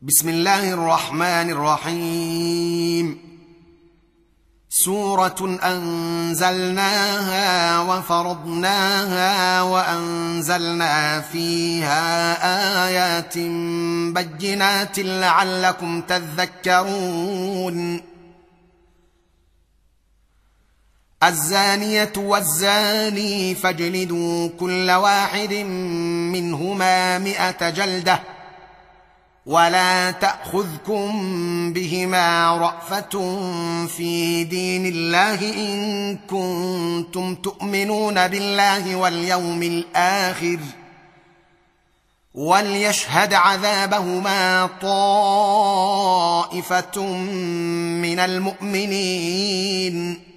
بسم الله الرحمن الرحيم. سورة أنزلناها وفرضناها وأنزلنا فيها آيات بينات لعلكم تذكرون. الزانية والزاني فاجلدوا كل واحد منهما 100 جلدة ولا تأخذكم بهما رأفة في دين الله إن كنتم تؤمنون بالله واليوم الآخر وليشهد عذابهما طائفة من المؤمنين.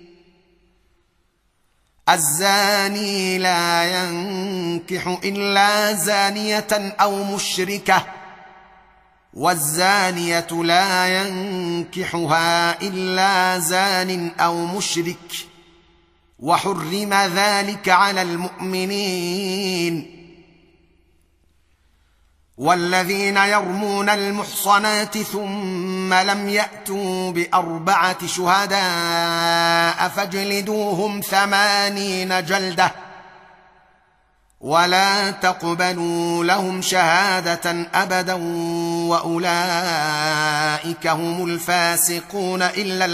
الزاني لا ينكح إلا زانية أو مشركة والزانية لا ينكحها إلا زان أو مشرك وحرم ذلك على المؤمنين. والذين يرمون المحصنات ثم لم يأتوا ب4 شهداء فاجلدوهم 80 جلدة ولا تقبلوا لهم شهادة أبدا وأولئك هم الفاسقون إلا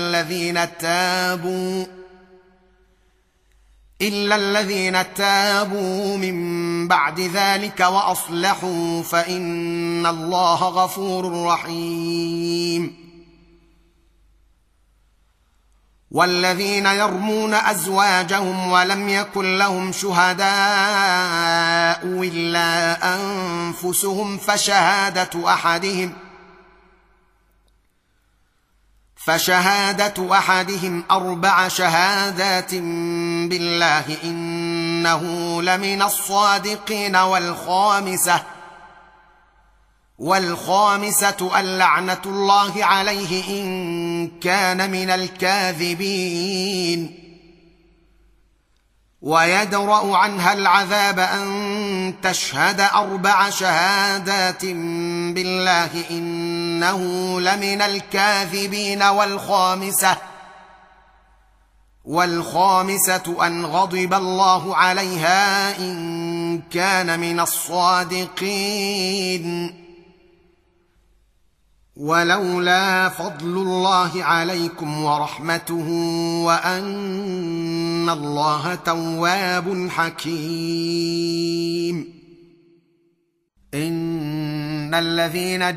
الذين تابوا من بعد ذلك وأصلحوا فإن الله غفور رحيم. والذين يرمون أزواجهم ولم يكن لهم شهداء إلا أنفسهم فشهادة أحدهم 4 شهادات بالله إنه لمن الصادقين. والخامسة اللعنة الله عليه إن كان من الكاذبين. ويدرأ عنها العذاب أن تشهد 4 شهادات بالله إنه لمن الكاذبين. والخامسة أن غضب الله عليها إن كان من الصادقين. ولولا فضل الله عليكم ورحمته وأن الله تواب حكيم. إن الذين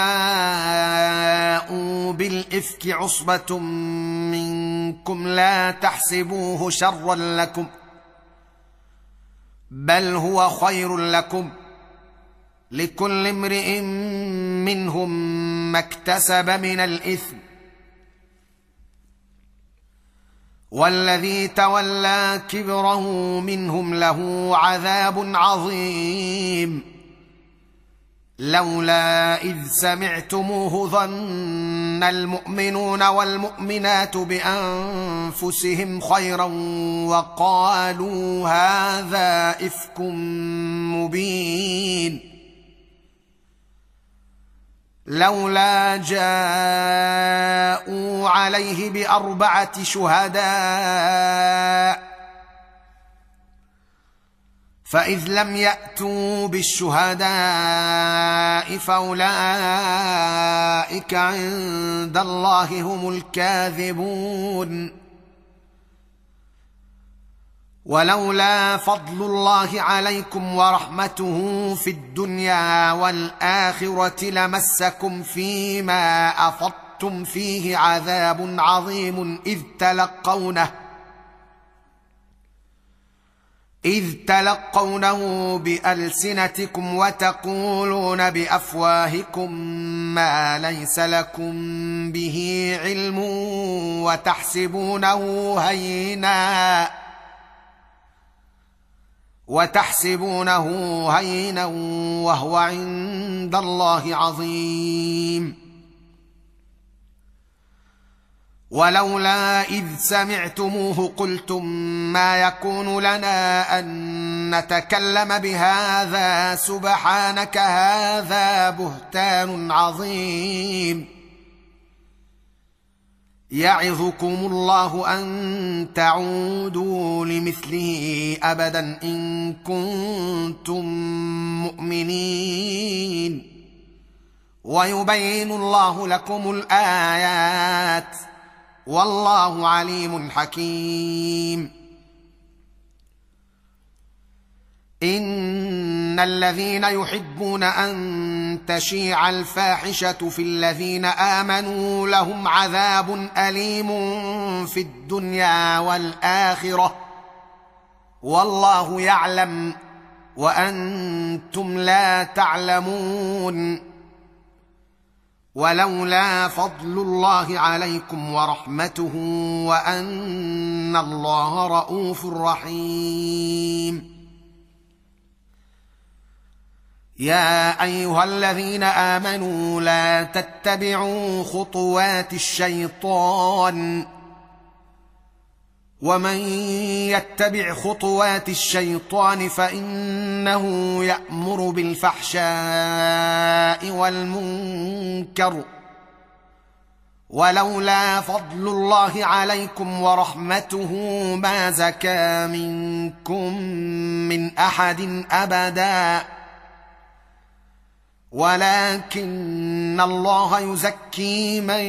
جاءوا بالإفك عصبة منكم لا تحسبوه شرا لكم بل هو خير لكم لكل امرئ منهم ما اكتسب من الإثم. والذي تولى كبره منهم له عذاب عظيم. لولا إذ سمعتموه ظن المؤمنون والمؤمنات بأنفسهم خيرا وقالوا هذا إفك مبين. لولا جاءوا عليه ب4 شهداء فإذ لم يأتوا بالشهداء فأولئك عند الله هم الكاذبون. ولولا فضل الله عليكم ورحمته في الدنيا والآخرة لمسكم فيما أفضتم فيه عذاب عظيم إذ تلقونه بألسنتكم وتقولون بأفواهكم ما ليس لكم به علم وتحسبونه هينا وهو عند الله عظيم. ولولا إذ سمعتموه قلتم ما يكون لنا أن نتكلم بهذا سبحانك هذا بهتان عظيم. يعظكم الله أن تعودوا لمثله أبدا إن كنتم مؤمنين. ويبين الله لكم الآيات والله عليم حكيم. إن الذين يحبون أن تشيع الفاحشة في الذين آمنوا لهم عذاب أليم في الدنيا والآخرة والله يعلم وأنتم لا تعلمون. ولولا فضل الله عليكم ورحمته وأن الله رءوف رحيم. يا أيها الذين آمنوا لا تتبعوا خطوات الشيطان ومن يتبع خطوات الشيطان فإنه يأمر بالفحشاء والمنكر ولولا فضل الله عليكم ورحمته ما زكى منكم من أحد أبدا ولكن الله يزكي من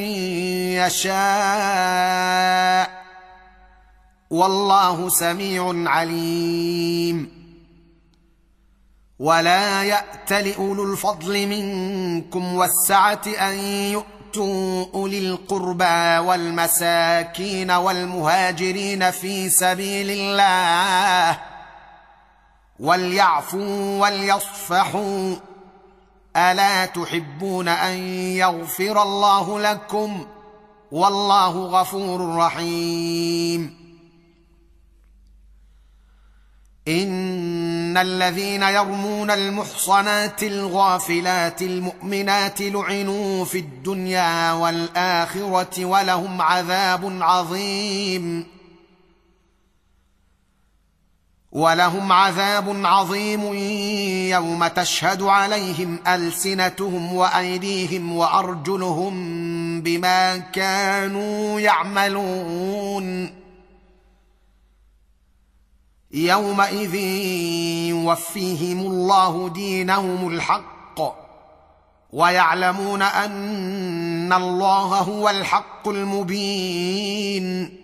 يشاء والله سميع عليم. ولا يأتل أولو الفضل منكم والسعة أن يؤتوا أولي القربى والمساكين والمهاجرين في سبيل الله وليعفوا وليصفحوا ألا تحبون أن يغفر الله لكم والله غفور رحيم. إن الذين يرمون المحصنات الغافلات المؤمنات لعنوا في الدنيا والآخرة ولهم عذاب عظيم يوم تشهد عليهم ألسنتهم وأيديهم وأرجلهم بما كانوا يعملون. يومئذ يوفيهم الله دينهم الحق ويعلمون أن الله هو الحق المبين.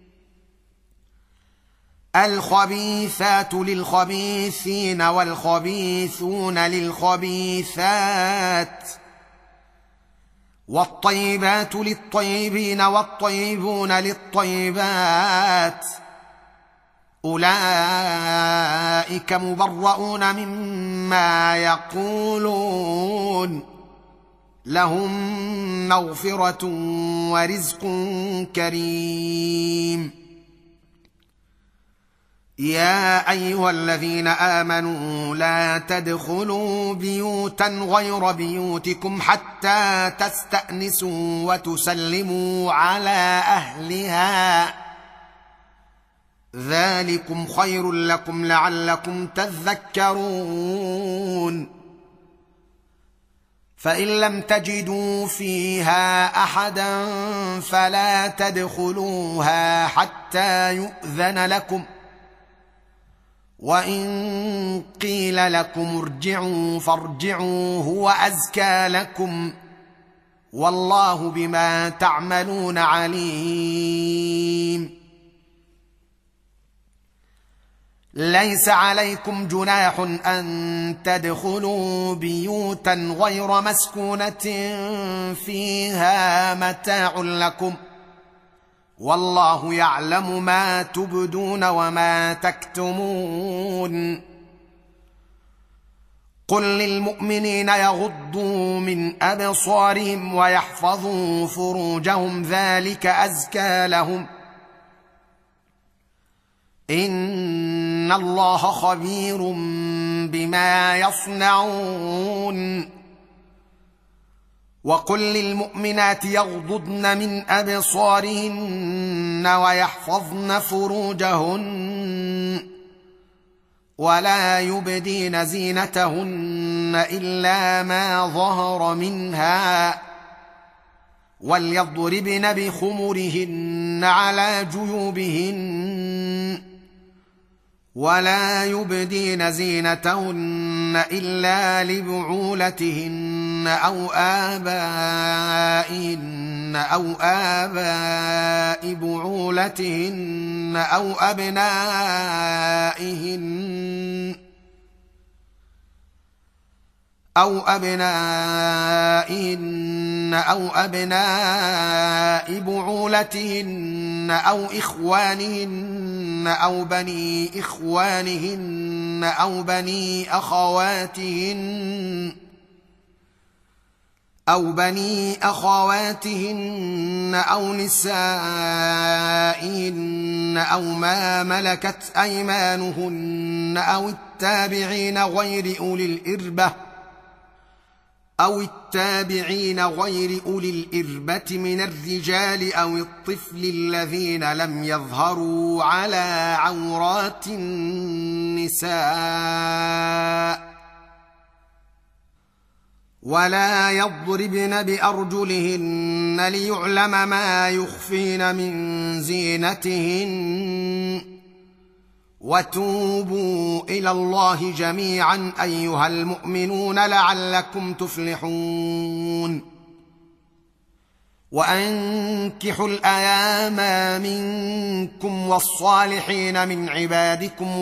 الخبيثات للخبيثين والخبيثون للخبيثات والطيبات للطيبين والطيبون للطيبات أولئك مبرؤون مما يقولون لهم مغفرة ورزق كريم. يا أيها الذين آمنوا لا تدخلوا بيوتا غير بيوتكم حتى تستأنسوا وتسلموا على أهلها ذلكم خير لكم لعلكم تذكرون. فإن لم تجدوا فيها أحدا فلا تدخلوها حتى يؤذن لكم وإن قيل لكم ارجعوا فارجعوا هو أزكى لكم والله بما تعملون عليم. ليس عليكم جناح أن تدخلوا بيوتا غير مسكونة فيها متاع لكم والله يعلم ما تبدون وما تكتمون. قل للمؤمنين يغضوا من أبصارهم ويحفظوا فروجهم ذلك أزكى لهم إن الله خبير بما يصنعون. وقل للمؤمنات يغضضن من أبصارهن ويحفظن فروجهن ولا يبدين زينتهن إلا ما ظهر منها وليضربن بخمرهن على جيوبهن ولا يبدين زينتهن إلا لبعولتهن أو آبائهن أو آباء بعولتهن أو أبنائهن أو بعولتهن أو إخوانهن أو بني إخوانهن أو بني أخواتهن أو نسائهن أو ما ملكت أيمانهن أو التابعين غير أولي الإربة من الرجال أو الطفل الذين لم يظهروا على عورات النساء ولا يضربن بأرجلهن ليعلم ما يخفين من زينتهن وتوبوا إلى الله جميعا أيها المؤمنون لعلكم تفلحون وأنكحوا الأيام منكم والصالحين من عبادكم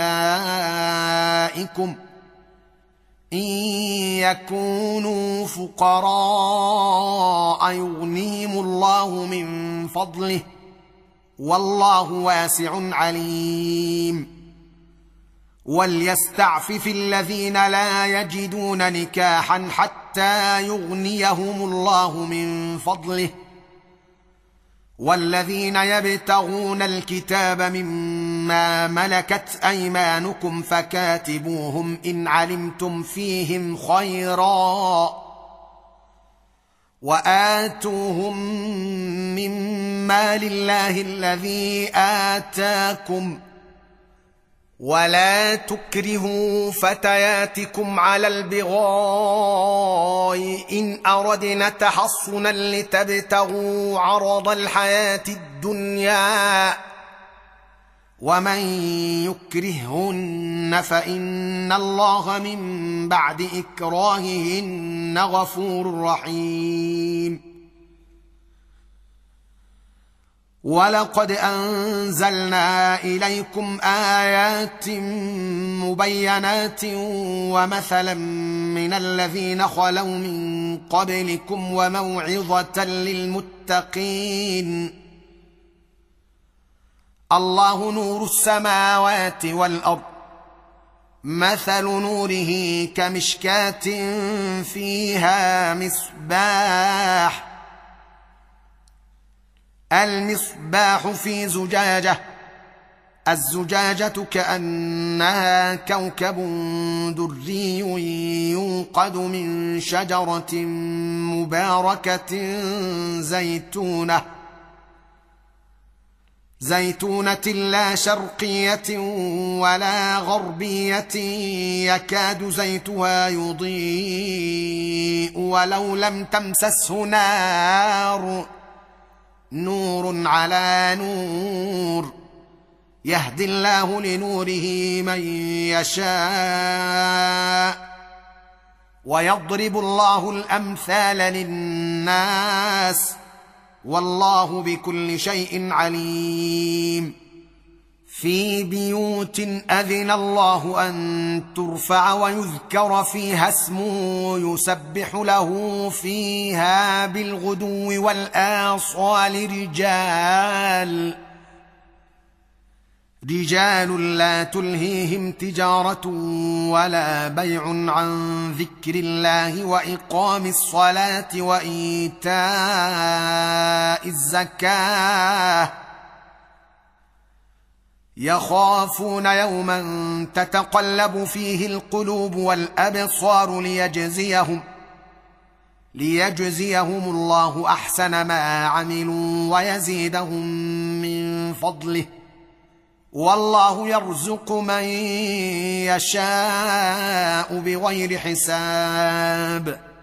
وإمائكم إن يكونوا فقراء يغنيهم الله من فضله والله واسع عليم وليستعفف الذين لا يجدون نكاحا حتى يغنيهم الله من فضله والذين يبتغون الكتاب مما ملكت أيمانكم فكاتبوهم إن علمتم فيهم خيرا وآتوهم مما لله الذي آتاكم ولا تكرهوا فتياتكم على البغاء إن أردنا تحصنا لتبتغوا عرض الحياة الدنيا ومن يكرههن فإن الله من بعد إكراههن غفور رحيم ولقد أنزلنا إليكم آيات مبينات ومثلا من الذين خلوا من قبلكم وموعظة للمتقين الله نور السماوات والأرض مثل نوره كمشكاة فيها مصباح المصباح في زجاجة الزجاجة كأنها كوكب دري يوقد من شجرة مباركة زيتونة لا شرقية ولا غربية يكاد زيتها يضيء ولو لم تمسسه نور على نور يهدي الله لنوره من يشاء ويضرب الله الأمثال للناس والله بكل شيء عليم في بيوت أذن الله أن ترفع ويذكر فيها اسمه يسبح له فيها بالغدو والآصال رجال لا تلهيهم تجارة ولا بيع عن ذكر الله وإقام الصلاة وإيتاء الزكاة يخافون يوما ليجزيهم الله احسن ما عملوا ويزيدهم من فضله، والله يرزق من يشاء بغير حساب.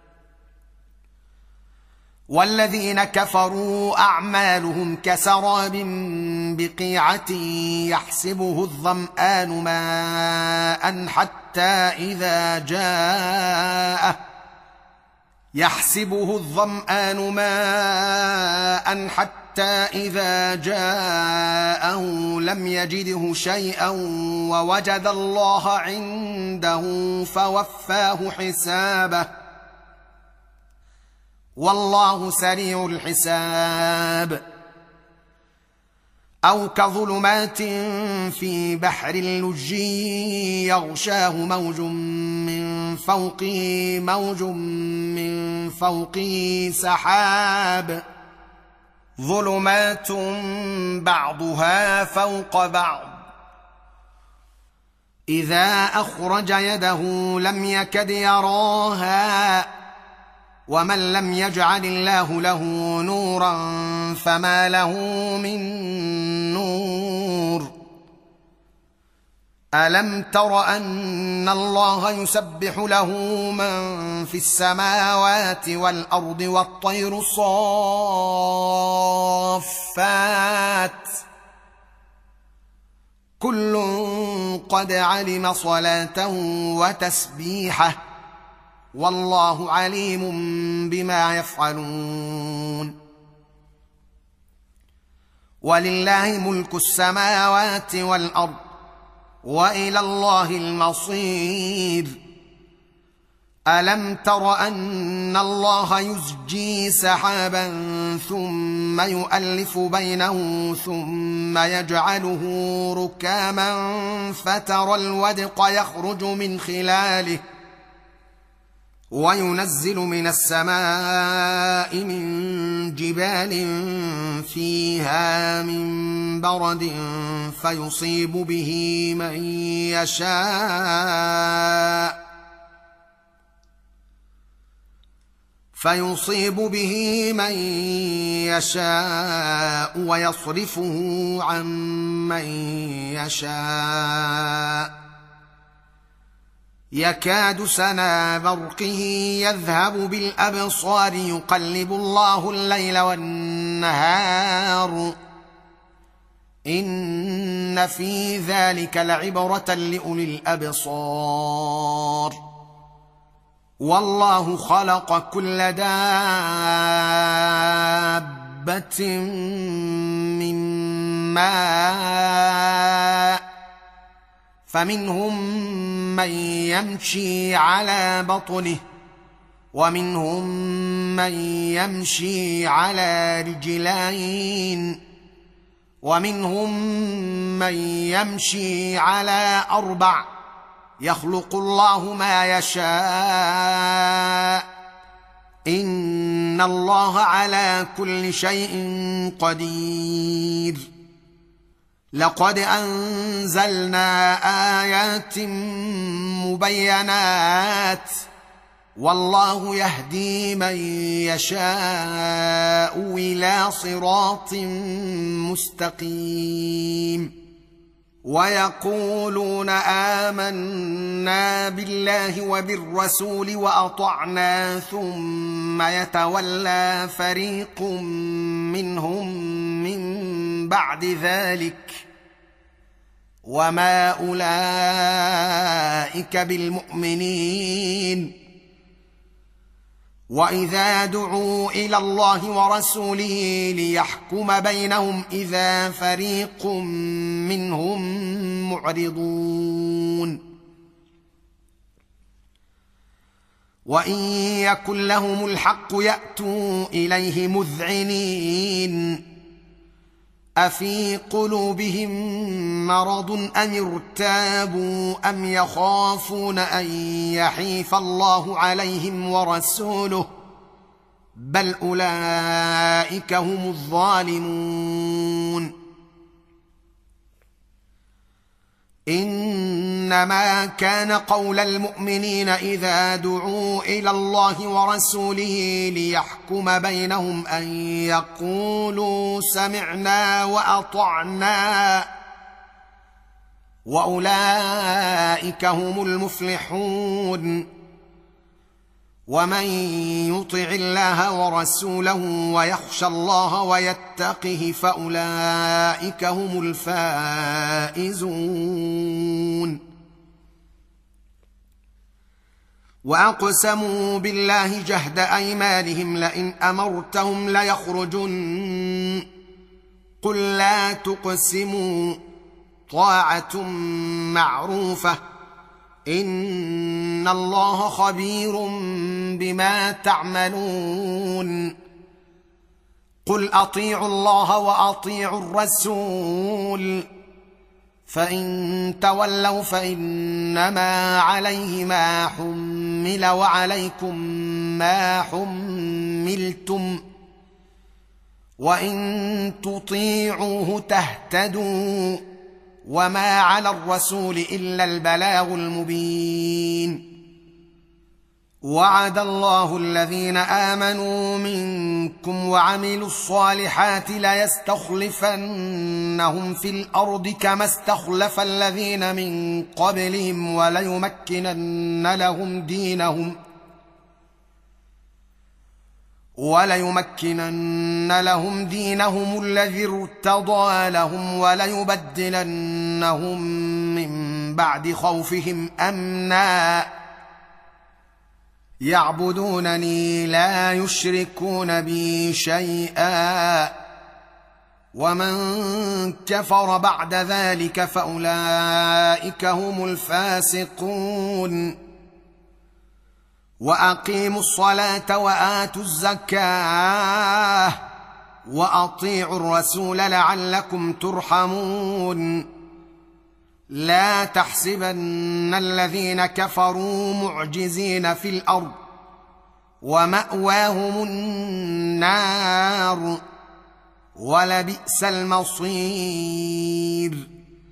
والذين كفروا اعمالهم كسراب بقيعة يحسبه الظمآن ماء حتى إذا جاءه لم يجده شيئا ووجد الله عنده فوفاه حسابه، والله سريع الحساب. أو كظلمات في بحر لجي يغشاه موج من فوقه سحاب، ظلمات بعضها فوق بعض، إذا أخرج يده لم يكد يراها، ومن لم يجعل الله له نورا فما له من نور. ألم تر أن الله يسبح له من في السماوات والأرض والطير صافات، كل قد علم صلاته وتسبيحه، والله عليم بما يفعلون. ولله ملك السماوات والأرض وإلى الله المصير. ألم تر أن الله يزجي سحابا ثم يؤلف بينه ثم يجعله ركاما فترى الودق يخرج من خلاله، وينزل من السماء من جبال فيها من برد فيصيب به من يشاء ويصرفه عن من يشاء، يكاد سنا برقه يذهب بالأبصار، يقلب الله الليل والنهار، إن في ذلك لعبرة لأولي الأبصار. والله خلق كل دابة من ماء، فمنهم من يمشي على بطنه، ومنهم من يمشي على رجلين، ومنهم من يمشي على 4، يخلق الله ما يشاء، إن الله على كل شيء قدير. لقد أنزلنا آيات مبينات، والله يهدي من يشاء إلى صراط مستقيم. ويقولون آمنا بالله وبالرسول وأطعنا، ثم يتولى فريق منهم من بعد ذلك، وما أولئك بالمؤمنين. وإذا دعوا إلى الله ورسوله ليحكم بينهم إذا فريق منهم معرضون. وإن يكن لهم الحق يأتوا إليه مذعنين، أفي قلوبهم مرض أم ارتابوا أم يخافون أن يحيف الله عليهم ورسوله، بل أولئك هم الظالمون. انما كان قول المؤمنين اذا دعوا الى الله ورسوله ليحكم بينهم ان يقولوا سمعنا واطعنا واولئك هم المفلحون. ومن يطع الله ورسوله ويخشى الله ويتقه فاولئك هم الفائزون. واقسموا بالله جهد ايمانهم لئن امرتهم ليخرجن قل لا تقسموا طاعه معروفه ان الله خبير بما تعملون. قل اطيعوا الله واطيعوا الرسول فان تولوا فانما عليه ما حمل وعليكم ما حملتم وان تطيعوه تهتدوا وما على الرسول الا البلاغ المبين. وعد الله الذين امنوا منكم وعملوا الصالحات ليستخلفنهم في الارض كما استخلف الذين من قبلهم وليمكنن لهم دينهم الذي ارتضى لهم وليبدلنهم من بعد خوفهم امنا يعبدونني لا يشركون بي شيئا ومن كفر بعد ذلك فاولئك هم الفاسقون. واقيموا الصلاه واتوا الزكاه واطيعوا الرسول لعلكم ترحمون. لا تحسبن الذين كفروا معجزين في الارض وماواهم النار ولبئس المصير.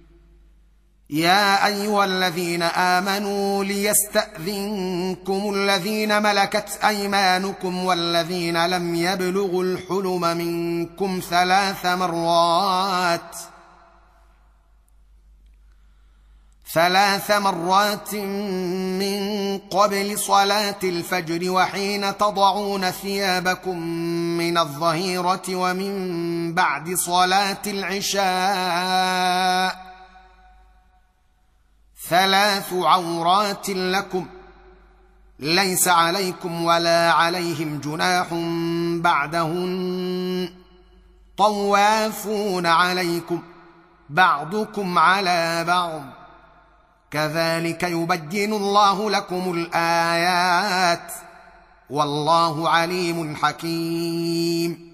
يا ايها الذين امنوا ليستاذنكم الذين ملكت ايمانكم والذين لم يبلغوا الحلم منكم 3 مرات من قبل صلاة الفجر وحين تضعون ثيابكم من الظهيرة ومن بعد صلاة العشاء 3 عورات لكم ليس عليكم ولا عليهم جناح بعدهن طوافون عليكم بعضكم على بعض كذلك يبين الله لكم الآيات والله عليم حكيم.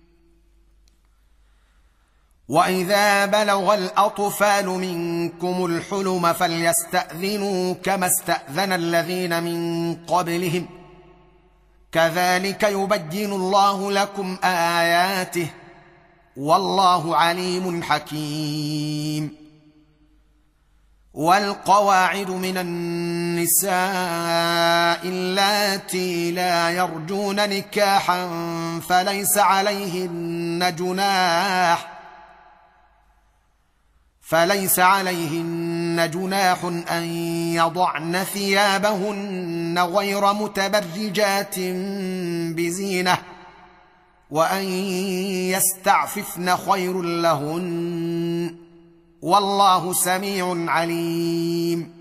وإذا بلغ الأطفال منكم الحلم فليستأذنوا كما استأذن الذين من قبلهم كذلك يبين الله لكم آياته والله عليم حكيم. والقواعد من النساء اللاتي لا يرجون نكاحا فليس عليهن جناح أن يضعن ثيابهن غير متبرجات بزينة وأن يستعففن خير لهن والله سميع عليم.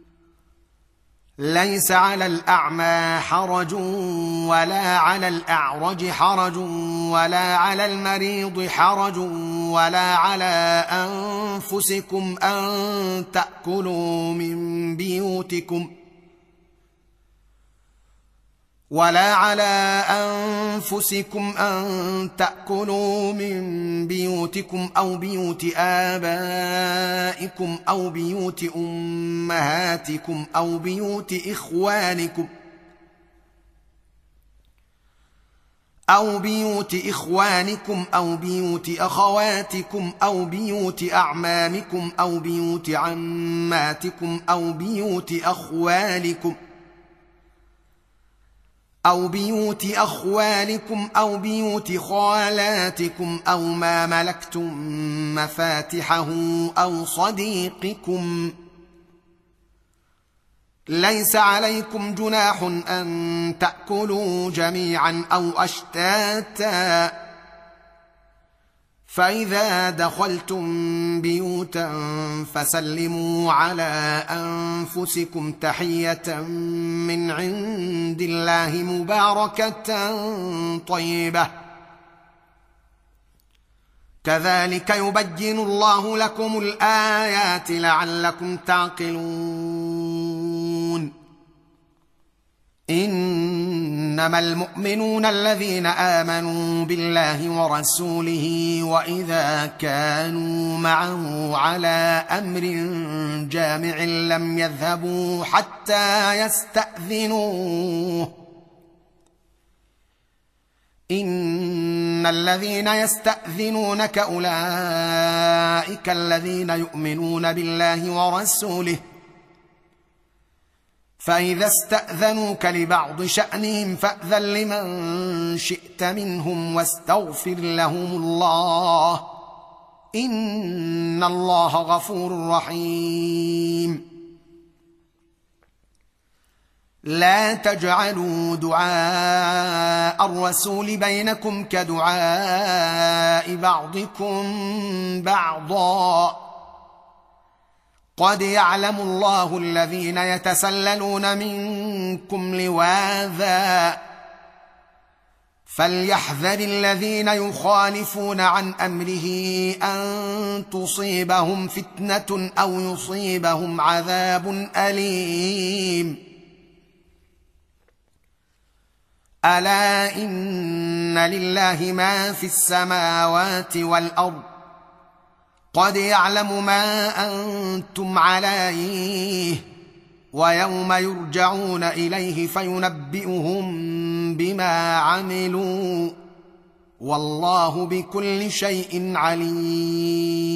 ليس على الأعمى حرج ولا على الأعرج حرج ولا على المريض حرج ولا على أنفسكم أن تأكلوا من بيوتكم أو بيوت آبائكم أو بيوت أمهاتكم أو بيوت إخوانكم أو بيوت إخوانكم أو بيوت أخواتكم أو بيوت أعمامكم أو بيوت عماتكم أو بيوت أخوالكم أو بيوت خالاتكم أو ما ملكتم مفاتحه أو صديقكم. ليس عليكم جناح أن تأكلوا جميعا أو أشتاتا، فإذا دخلتم بيوتا فسلموا على أنفسكم تحية من عند الله مباركة طيبة، كذلك يبين الله لكم الآيات لعلكم تعقلون. إنما المؤمنون الذين آمنوا بالله ورسوله وإذا كانوا معه على أمر جامع لم يذهبوا حتى يستأذنوه. إن الذين يستأذنونك أولئك الذين يؤمنون بالله ورسوله، فإذا استأذنوك لبعض شأنهم فأذن لمن شئت منهم واستغفر لهم الله، إن الله غفور رحيم. لا تجعلوا دعاء الرسول بينكم كدعاء بعضكم بعضا، قد يعلم الله الذين يتسللون منكم لواذا، فليحذر الذين يخالفون عن أمره أن تصيبهم فتنة أو يصيبهم عذاب أليم. ألا إن لله ما في السماوات والأرض، قد يعلم ما أنتم عليه، ويوم يرجعون إليه فينبئهم بما عملوا، والله بكل شيء عليم.